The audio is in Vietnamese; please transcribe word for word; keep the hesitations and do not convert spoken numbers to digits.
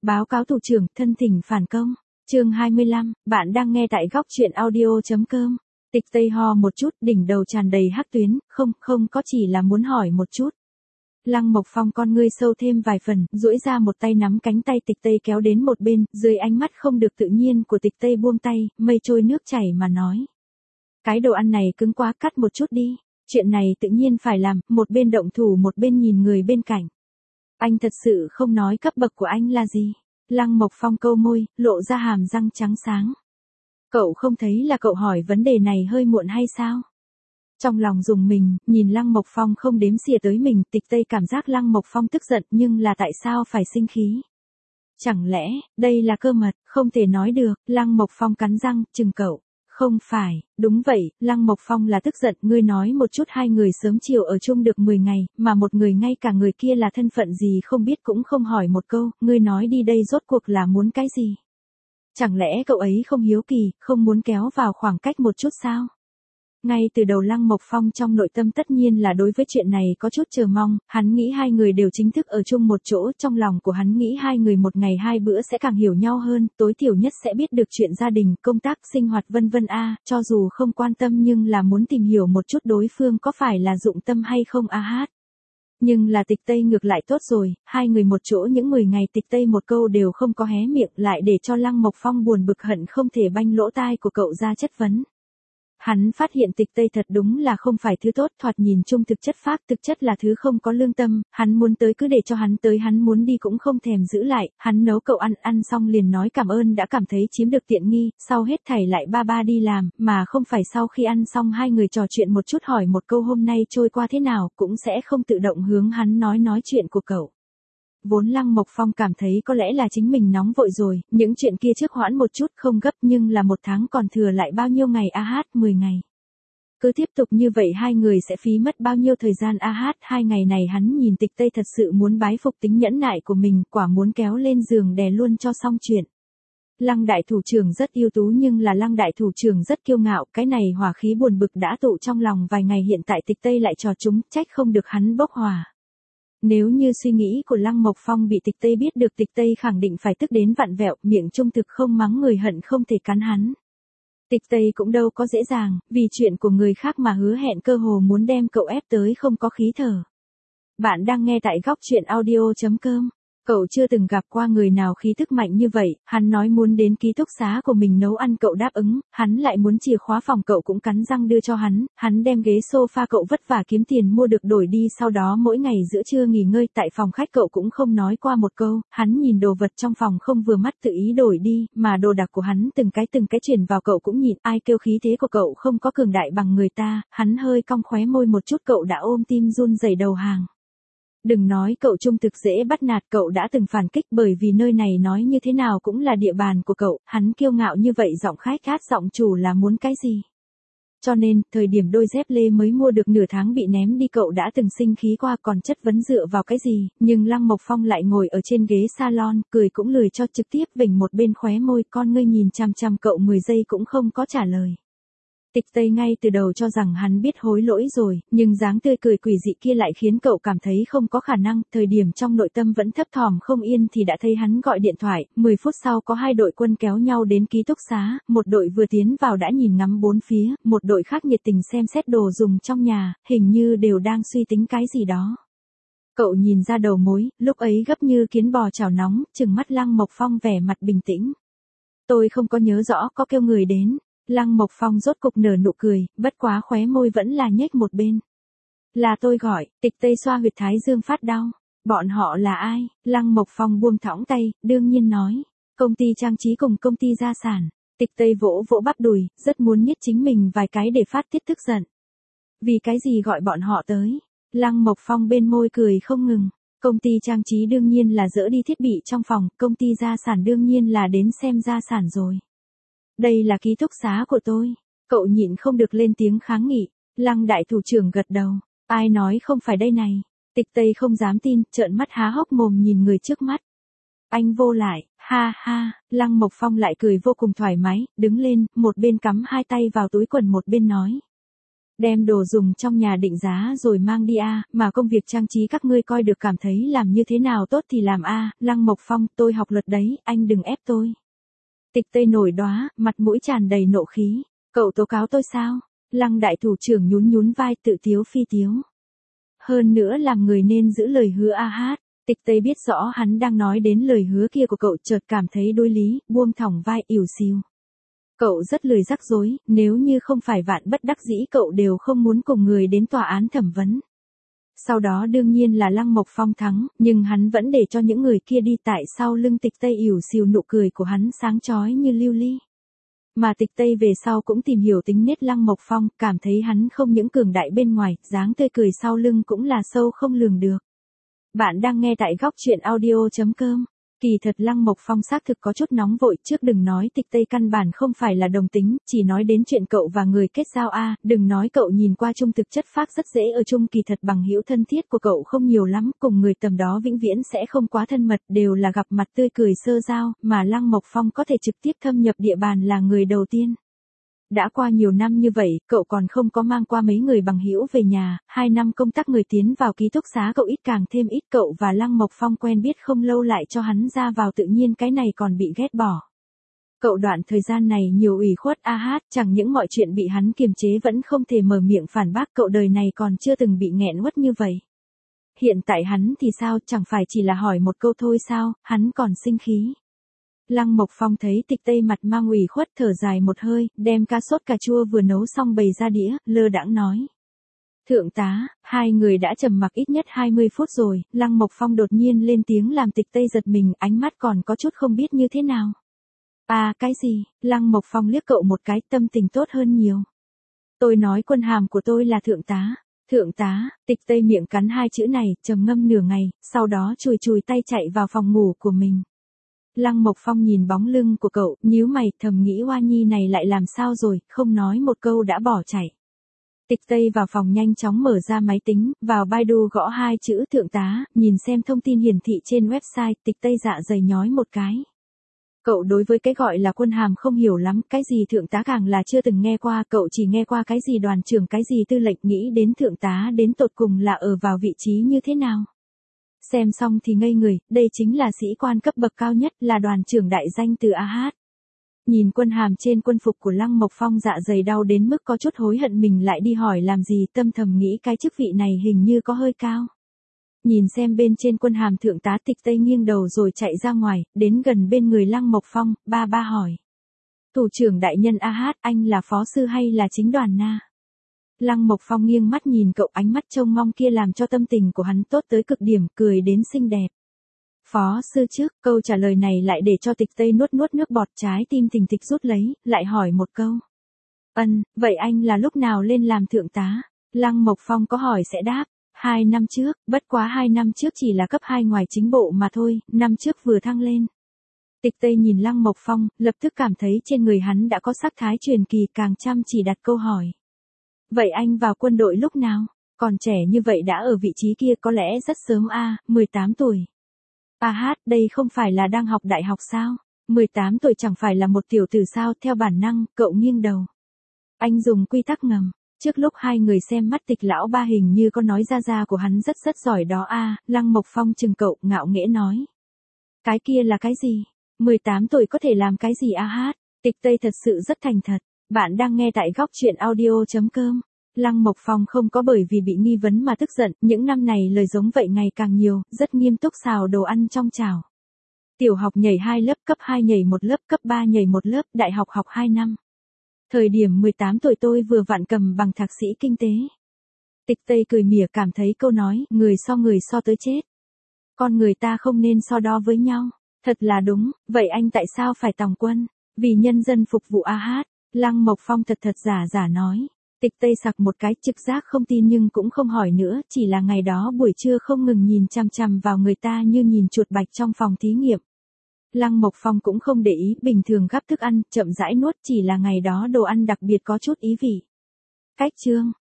Báo cáo thủ trưởng, thân thỉnh phản công. Chương hai mươi lăm, bạn đang nghe tại góc truyện audio chấm com. Tịch Tây ho một chút, đỉnh đầu tràn đầy hắc tuyến, không, không có chỉ là muốn hỏi một chút. Lăng Mộc Phong con ngươi sâu thêm vài phần, duỗi ra một tay nắm cánh tay Tịch Tây kéo đến một bên, dưới ánh mắt không được tự nhiên của Tịch Tây buông tay, mây trôi nước chảy mà nói. Cái đồ ăn này cứng quá, cắt một chút đi. Chuyện này tự nhiên phải làm, một bên động thủ một bên nhìn người bên cạnh. Anh thật sự không nói cấp bậc của anh là gì. Lăng Mộc Phong câu môi, lộ ra hàm răng trắng sáng. Cậu không thấy là cậu hỏi vấn đề này hơi muộn hay sao? Trong lòng dùng mình, nhìn Lăng Mộc Phong không đếm xỉa tới mình, Tịch Tây cảm giác Lăng Mộc Phong tức giận nhưng là tại sao phải sinh khí? Chẳng lẽ, đây là cơ mật, không thể nói được, Lăng Mộc Phong cắn răng, chừng cậu. Không phải, đúng vậy, Lăng Mộc Phong là tức giận, ngươi nói một chút hai người sớm chiều ở chung được mười ngày, mà một người ngay cả người kia là thân phận gì không biết cũng không hỏi một câu, ngươi nói đi đây rốt cuộc là muốn cái gì? Chẳng lẽ cậu ấy không hiếu kỳ, không muốn kéo vào khoảng cách một chút sao? Ngay từ đầu Lăng Mộc Phong trong nội tâm tất nhiên là đối với chuyện này có chút chờ mong, hắn nghĩ hai người đều chính thức ở chung một chỗ, trong lòng của hắn nghĩ hai người một ngày hai bữa sẽ càng hiểu nhau hơn, tối thiểu nhất sẽ biết được chuyện gia đình, công tác, sinh hoạt vân vân a, cho dù không quan tâm nhưng là muốn tìm hiểu một chút đối phương có phải là dụng tâm hay không a hát. Nhưng là Tịch Tây ngược lại tốt rồi, hai người một chỗ những mười ngày Tịch Tây một câu đều không có hé miệng lại để cho Lăng Mộc Phong buồn bực hận không thể banh lỗ tai của cậu ra chất vấn. Hắn phát hiện Tịch Tây thật đúng là không phải thứ tốt, thoạt nhìn chung thực chất phác, thực chất là thứ không có lương tâm, hắn muốn tới cứ để cho hắn tới, hắn muốn đi cũng không thèm giữ lại, hắn nấu cậu ăn, ăn xong liền nói cảm ơn đã cảm thấy chiếm được tiện nghi, sau hết thảy lại ba ba đi làm, mà không phải sau khi ăn xong hai người trò chuyện một chút hỏi một câu hôm nay trôi qua thế nào, cũng sẽ không tự động hướng hắn nói nói chuyện của cậu. Vốn Lăng Mộc Phong cảm thấy có lẽ là chính mình nóng vội rồi, những chuyện kia trước hoãn một chút không gấp nhưng là một tháng còn thừa lại bao nhiêu ngày a hát, mười ngày. Cứ tiếp tục như vậy hai người sẽ phí mất bao nhiêu thời gian a hát, hai ngày này hắn nhìn Tịch Tây thật sự muốn bái phục tính nhẫn nại của mình, quả muốn kéo lên giường đè luôn cho xong chuyện. Lăng đại thủ trưởng rất ưu tú nhưng là Lăng đại thủ trưởng rất kiêu ngạo, cái này hỏa khí buồn bực đã tụ trong lòng vài ngày hiện tại Tịch Tây lại trò chúng, trách không được hắn bốc hỏa. Nếu như suy nghĩ của Lăng Mộc Phong bị Tịch Tây biết được Tịch Tây khẳng định phải tức đến vặn vẹo, miệng trung thực không mắng người hận không thể cắn hắn. Tịch Tây cũng đâu có dễ dàng, vì chuyện của người khác mà hứa hẹn cơ hồ muốn đem cậu ép tới không có khí thở. Bạn đang nghe tại góc truyện audio chấm com. Cậu chưa từng gặp qua người nào khí thức mạnh như vậy, hắn nói muốn đến ký túc xá của mình nấu ăn cậu đáp ứng, hắn lại muốn chìa khóa phòng cậu cũng cắn răng đưa cho hắn, hắn đem ghế sofa cậu vất vả kiếm tiền mua được đổi đi, sau đó mỗi ngày giữa trưa nghỉ ngơi tại phòng khách cậu cũng không nói qua một câu, hắn nhìn đồ vật trong phòng không vừa mắt tự ý đổi đi, mà đồ đạc của hắn từng cái từng cái chuyển vào cậu cũng nhìn, ai kêu khí thế của cậu không có cường đại bằng người ta, hắn hơi cong khóe môi một chút cậu đã ôm tim run rẩy đầu hàng. Đừng nói cậu trung thực dễ bắt nạt, cậu đã từng phản kích bởi vì nơi này nói như thế nào cũng là địa bàn của cậu, hắn kiêu ngạo như vậy giọng khách khát giọng chủ là muốn cái gì. Cho nên, thời điểm đôi dép lê mới mua được nửa tháng bị ném đi cậu đã từng sinh khí qua còn chất vấn dựa vào cái gì, nhưng Lăng Mộc Phong lại ngồi ở trên ghế salon, cười cũng lười cho trực tiếp vểnh một bên khóe môi, con ngươi nhìn chằm chằm cậu mười giây cũng không có trả lời. Tịch Tây ngay từ đầu cho rằng hắn biết hối lỗi rồi, nhưng dáng tươi cười quỷ dị kia lại khiến cậu cảm thấy không có khả năng, thời điểm trong nội tâm vẫn thấp thỏm không yên thì đã thấy hắn gọi điện thoại, mười phút sau có hai đội quân kéo nhau đến ký túc xá, một đội vừa tiến vào đã nhìn ngắm bốn phía, một đội khác nhiệt tình xem xét đồ dùng trong nhà, hình như đều đang suy tính cái gì đó. Cậu nhìn ra đầu mối, lúc ấy gấp như kiến bò chảo nóng, trừng mắt Lăng Mộc Phong vẻ mặt bình tĩnh. Tôi không có nhớ rõ có kêu người đến. Lăng Mộc Phong rốt cục nở nụ cười, bất quá khóe môi vẫn là nhếch một bên. Là tôi gọi, Tịch Tây xoa huyệt thái dương phát đau. Bọn họ là ai? Lăng Mộc Phong buông thõng tay, đương nhiên nói. Công ty trang trí cùng công ty gia sản. Tịch Tây vỗ vỗ bắp đùi, rất muốn nhích chính mình vài cái để phát tiết tức giận. Vì cái gì gọi bọn họ tới? Lăng Mộc Phong bên môi cười không ngừng. Công ty trang trí đương nhiên là dỡ đi thiết bị trong phòng, công ty gia sản đương nhiên là đến xem gia sản rồi. Đây là ký túc xá của tôi. Cậu nhịn không được lên tiếng kháng nghị. Lăng đại thủ trưởng gật đầu. Ai nói không phải đây này. Tịch Tây không dám tin, trợn mắt há hốc mồm nhìn người trước mắt. Anh vô lại, ha ha, Lăng Mộc Phong lại cười vô cùng thoải mái, đứng lên, một bên cắm hai tay vào túi quần một bên nói. Đem đồ dùng trong nhà định giá rồi mang đi a, mà công việc trang trí các ngươi coi được cảm thấy làm như thế nào tốt thì làm a, Lăng Mộc Phong, tôi học luật đấy, anh đừng ép tôi. Tịch Tây nổi đoá, mặt mũi tràn đầy nộ khí, cậu tố cáo tôi sao? Lăng đại thủ trưởng nhún nhún vai tự tiếu phi tiếu. Hơn nữa làm người nên giữ lời hứa a hát. Tịch Tây biết rõ hắn đang nói đến lời hứa kia của cậu, chợt cảm thấy đối lý, buông thõng vai ỉu xìu. Cậu rất lười rắc rối, nếu như không phải vạn bất đắc dĩ cậu đều không muốn cùng người đến tòa án thẩm vấn. Sau đó đương nhiên là Lăng Mộc Phong thắng, nhưng hắn vẫn để cho những người kia đi, tại sau lưng Tịch Tây ỉu xìu, nụ cười của hắn sáng chói như lưu ly. Mà Tịch Tây về sau cũng tìm hiểu tính nết Lăng Mộc Phong, cảm thấy hắn không những cường đại bên ngoài, dáng tươi cười sau lưng cũng là sâu không lường được. Bạn đang nghe tại góc truyện audio chấm com. Kỳ thật Lăng Mộc Phong xác thực có chút nóng vội, trước đừng nói Tịch Tây căn bản không phải là đồng tính, chỉ nói đến chuyện cậu và người kết giao a, đừng nói cậu nhìn qua chung thực chất phác rất dễ ở chung, kỳ thật bằng hữu thân thiết của cậu không nhiều lắm, cùng người tầm đó vĩnh viễn sẽ không quá thân mật, đều là gặp mặt tươi cười sơ giao, mà Lăng Mộc Phong có thể trực tiếp thâm nhập địa bàn là người đầu tiên. Đã qua nhiều năm như vậy, cậu còn không có mang qua mấy người bằng hữu về nhà, hai năm công tác người tiến vào ký túc xá cậu ít càng thêm ít, cậu và Lăng Mộc Phong quen biết không lâu lại cho hắn ra vào, tự nhiên cái này còn bị ghét bỏ. Cậu đoạn thời gian này nhiều ủy khuất a hát, chẳng những mọi chuyện bị hắn kiềm chế vẫn không thể mở miệng phản bác, cậu đời này còn chưa từng bị nghẹn uất như vậy. Hiện tại hắn thì sao, chẳng phải chỉ là hỏi một câu thôi sao, hắn còn sinh khí. Lăng Mộc Phong thấy Tịch Tây mặt mang ủy khuất thở dài một hơi, đem cá sốt cà chua vừa nấu xong bày ra đĩa, lơ đãng nói. Thượng tá, hai người đã trầm mặc ít nhất hai mươi phút rồi, Lăng Mộc Phong đột nhiên lên tiếng làm Tịch Tây giật mình, ánh mắt còn có chút không biết như thế nào. À, cái gì? Lăng Mộc Phong liếc cậu một cái, tâm tình tốt hơn nhiều. Tôi nói quân hàm của tôi là thượng tá. Thượng tá, Tịch Tây miệng cắn hai chữ này, trầm ngâm nửa ngày, sau đó chùi chùi tay chạy vào phòng ngủ của mình. Lăng Mộc Phong nhìn bóng lưng của cậu, nhíu mày, thầm nghĩ Hoa Nhi này lại làm sao rồi, không nói một câu đã bỏ chạy. Tịch Tây vào phòng nhanh chóng mở ra máy tính, vào Baidu gõ hai chữ thượng tá, nhìn xem thông tin hiển thị trên website, Tịch Tây dạ dày nhói một cái. Cậu đối với cái gọi là quân hàm không hiểu lắm, cái gì thượng tá càng là chưa từng nghe qua, cậu chỉ nghe qua cái gì đoàn trưởng, cái gì tư lệnh, nghĩ đến thượng tá đến tột cùng là ở vào vị trí như thế nào. Xem xong thì ngây người, đây chính là sĩ quan cấp bậc cao nhất, là đoàn trưởng đại danh từ a hát. Nhìn quân hàm trên quân phục của Lăng Mộc Phong, dạ dày đau đến mức có chút hối hận mình lại đi hỏi làm gì, tâm thầm nghĩ cái chức vị này hình như có hơi cao. Nhìn xem bên trên quân hàm thượng tá, Tịch Tây nghiêng đầu rồi chạy ra ngoài, đến gần bên người Lăng Mộc Phong, ba ba hỏi. Thủ trưởng đại nhân a hát, anh là phó sư hay là chính đoàn na? Lăng Mộc Phong nghiêng mắt nhìn cậu, ánh mắt trông mong kia làm cho tâm tình của hắn tốt tới cực điểm, cười đến xinh đẹp. Phó sư trước, câu trả lời này lại để cho Tịch Tây nuốt nuốt nước bọt, trái tim thình thịch rút lấy, lại hỏi một câu. Ân, vậy anh là lúc nào lên làm thượng tá? Lăng Mộc Phong có hỏi sẽ đáp. Hai năm trước, bất quá hai năm trước chỉ là cấp hai ngoài chính bộ mà thôi, năm trước vừa thăng lên. Tịch Tây nhìn Lăng Mộc Phong, lập tức cảm thấy trên người hắn đã có sắc thái truyền kỳ, càng chăm chỉ đặt câu hỏi. Vậy anh vào quân đội lúc nào? Còn trẻ như vậy đã ở vị trí kia, có lẽ rất sớm a, mười tám tuổi. A hát, đây không phải là đang học đại học sao? mười tám tuổi chẳng phải là một tiểu tử sao? Theo bản năng, cậu nghiêng đầu. Anh dùng quy tắc ngầm. Trước lúc hai người xem mắt Tịch lão ba hình như có nói ra ra của hắn rất rất giỏi đó a, Lăng Mộc Phong chừng cậu, ngạo nghễ nói. Cái kia là cái gì? mười tám tuổi có thể làm cái gì a hát? Tịch Tây thật sự rất thành thật. Bạn đang nghe tại góc truyện audio chấm com. Lăng Mộc Phong không có bởi vì bị nghi vấn mà tức giận, những năm này lời giống vậy ngày càng nhiều, rất nghiêm túc xào đồ ăn trong chảo. Tiểu học nhảy hai lớp, cấp hai nhảy một lớp, cấp ba nhảy một lớp, đại học học hai năm. Thời điểm mười tám tuổi tôi vừa vặn cầm bằng thạc sĩ kinh tế. Tịch Tây cười mỉa, cảm thấy câu nói, người so người so tới chết. Con người ta không nên so đo với nhau. Thật là đúng, vậy anh tại sao phải tòng quân? Vì nhân dân phục vụ a hát. Lăng Mộc Phong thật thật giả giả nói. Tịch Tây sặc một cái, trực giác không tin nhưng cũng không hỏi nữa, chỉ là ngày đó buổi trưa không ngừng nhìn chằm chằm vào người ta như nhìn chuột bạch trong phòng thí nghiệm. Lăng Mộc Phong cũng không để ý, bình thường gắp thức ăn, chậm rãi nuốt, chỉ là ngày đó đồ ăn đặc biệt có chút ý vị. Cách chương,